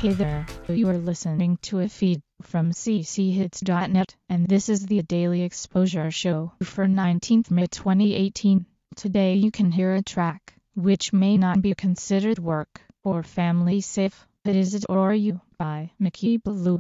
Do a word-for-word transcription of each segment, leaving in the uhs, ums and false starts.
Hey there, you are listening to a feed from c c hits dot net, and this is the Daily Exposure Show for nineteenth May twenty eighteen. Today you can hear a track which may not be considered work or family safe. It is It or You by Mickey Blue.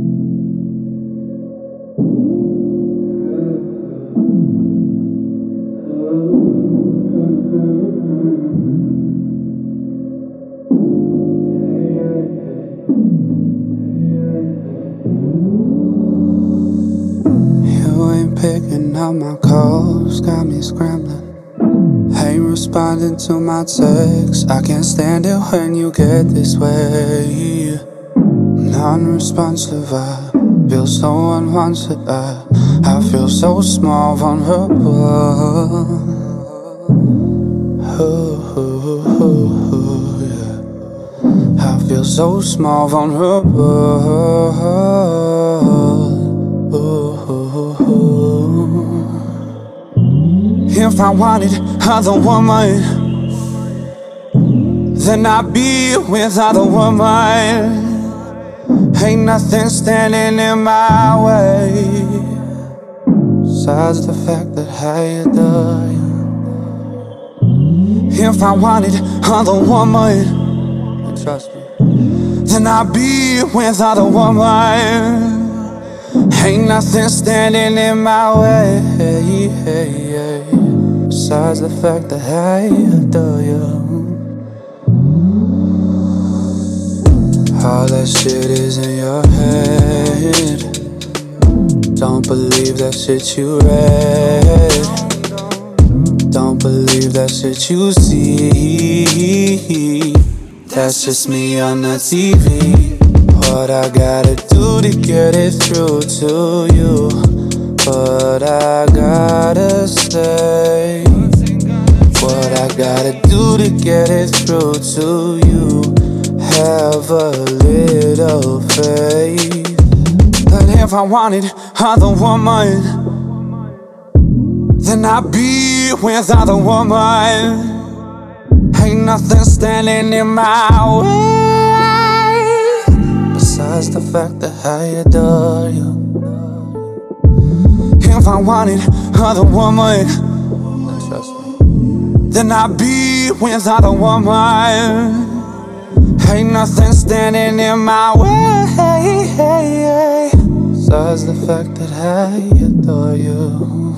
Picking up my calls, got me scrambling. Ain't responding to my texts. I can't stand it when you get this way. Non-responsive, I feel so unwanted. I, I feel so small, vulnerable. Ooh, ooh, ooh, yeah. I feel so small, vulnerable. Ooh. If I wanted other woman, then I'd be with other woman. Ain't nothing standing in my way besides the fact that I adore you. If I wanted other woman, and trust me, then I'd be with other woman. Ain't nothing standing in my way besides the fact that I adore you. All that shit is in your head. Don't believe that shit you read. Don't believe that shit you see. That's just me on the T V. What I gotta do to get it through to you, what I gotta say, what I gotta do to get it through to you. Have a little faith that if I wanted other woman, then I'd be with other woman. Ain't nothing standing in my way besides the fact that I adore you. If I wanted other woman, trust me, then I'd be with other woman. Ain't nothing standing in my way besides the fact that I adore you.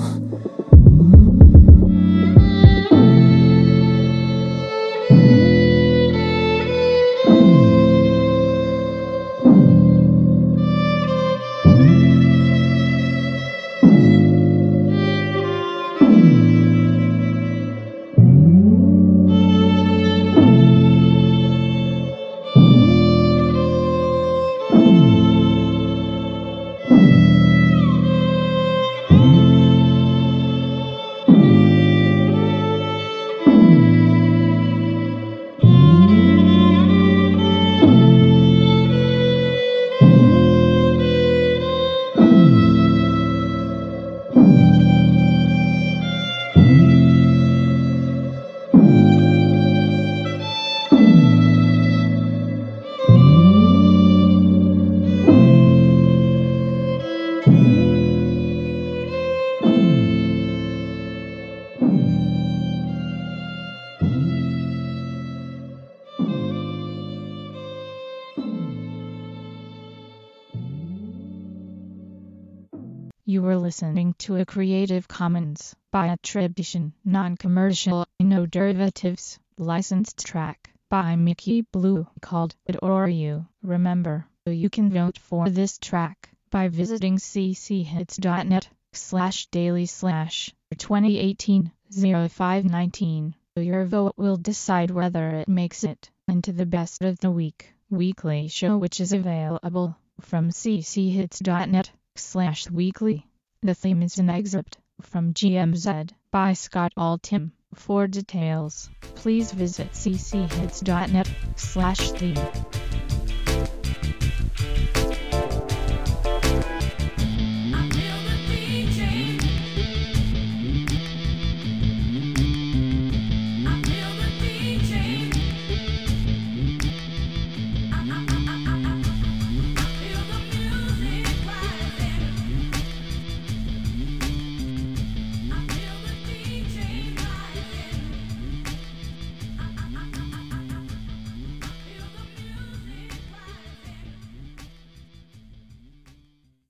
You were listening to a Creative Commons by attribution, non-commercial, no derivatives, licensed track by Mickey Blue called It or You. Remember, you can vote for this track by visiting c c hits dot net slash daily slash twenty eighteen oh five nineteen. Your vote will decide whether it makes it into the best of the week weekly show, which is available from c c hits dot net slash weekly. The theme is an excerpt from G M Z by Scott Altham. For details, please visit c c hits dot net slash theme.